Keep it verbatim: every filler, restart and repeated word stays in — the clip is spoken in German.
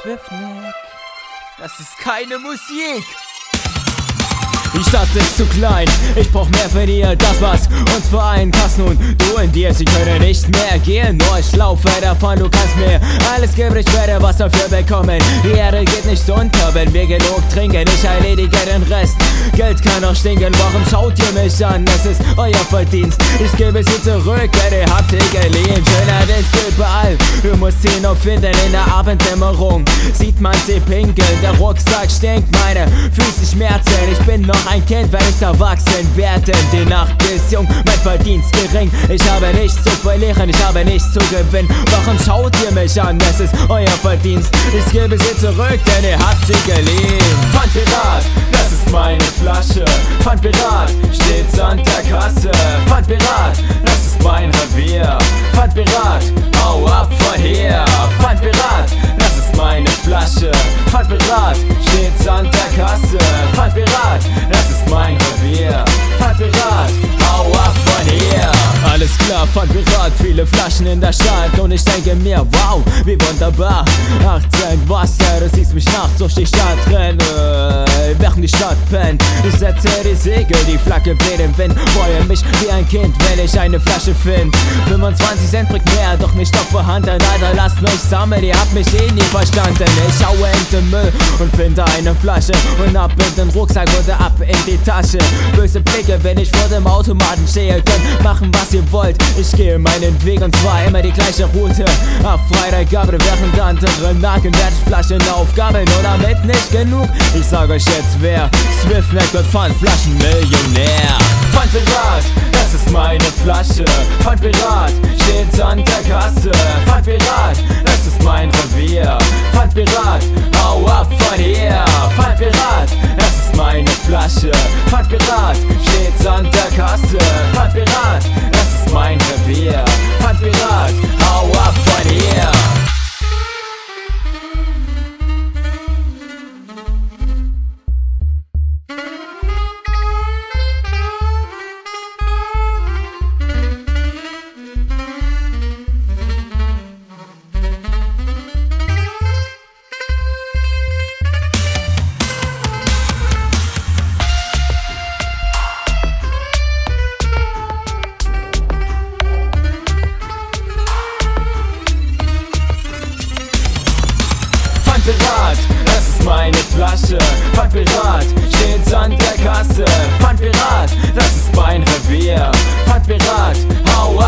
Swiftnick, das ist keine Musik. Die Stadt ist zu klein, ich brauch mehr für dir, das was uns vereint. Hast nun du in dir, sie können nicht mehr gehen, nur ich laufe davon, du kannst mir alles geben, ich werde was dafür bekommen. Die Erde geht nicht unter, wenn wir genug trinken, ich erledige den Rest. Geld kann auch stinken, warum schaut ihr mich an? Es ist euer Verdienst, ich gebe sie zurück, denn ihr habt sie geliehen. Schönheit ist überall, du musst sie noch finden in der Abenddämmerung. Sieht man sie pinkeln, der Rucksack stinkt, meine Füße schmerzen, ich bin noch ein Kind, wenn ich erwachsen werde. Die Nacht ist jung, mein Verdienst gering. Ich habe nichts zu verlieren, ich habe nichts zu gewinnen. Warum schaut ihr mich an? Es ist euer Verdienst. Ich gebe sie zurück, denn ihr habt sie geliehen. Pfandpirat, das ist meine Flasche. Pfandpirat, steht's an der Kasse. Pfandpirat, das ist mein Revier. Pfandpirat, hau ab von hier. Pfandpirat, das ist meine Flasche. Pfandpirat, steht's an der Kasse. Pfandpirat, das ist mein Revier. Pfandpirat, hau ab von hier. Alles klar, Pfandpirat, viele Flaschen in der Stadt. Und ich denke mir, wow, wie wunderbar. achtzehn Wasser, du siehst mich nachts durch die Stadt rennen, äh, während die Stadt pennt. Ich setze die Segel, die Flagge weht im Wind. Freue mich wie ein Kind, wenn ich eine Flasche find. fünfundzwanzig Cent bringt mehr, doch nicht auf vorhanden. Alter, lasst mich sammeln, ihr habt mich eh nie verstanden. Ich schaue in den Müll und finde eine Flasche und ab in den Rucksack oder ab in die Tasche. Böse Blicke, wenn ich vor dem Automaten stehe. Könnt machen, was ihr wollt, ich gehe meinen Weg und zwar immer die gleiche Route. Ab Freitagabend, während andere nagen, werde ich Flaschen aufgabeln und damit nicht genug. Ich sag euch jetzt wer, Swiftnick wird Pfandflaschenmillionär. Pfandpirat, das ist meine Flasche. Pfandpirat, steht's an der Kasse. Pfandpirat, das ist mein Revier. Pfandpirat, hau ab von hier. Pfandpirat, das ist meine Flasche. Pfandpirat, steht's an der Kasse. Pfandpirat, das ist mein Revier. Pfandpirat, hau ab von hier. Pfandpirat, das ist meine Flasche. Pfandpirat, steht's an der Kasse. Pfandpirat, das ist mein Revier. Pfandpirat, hau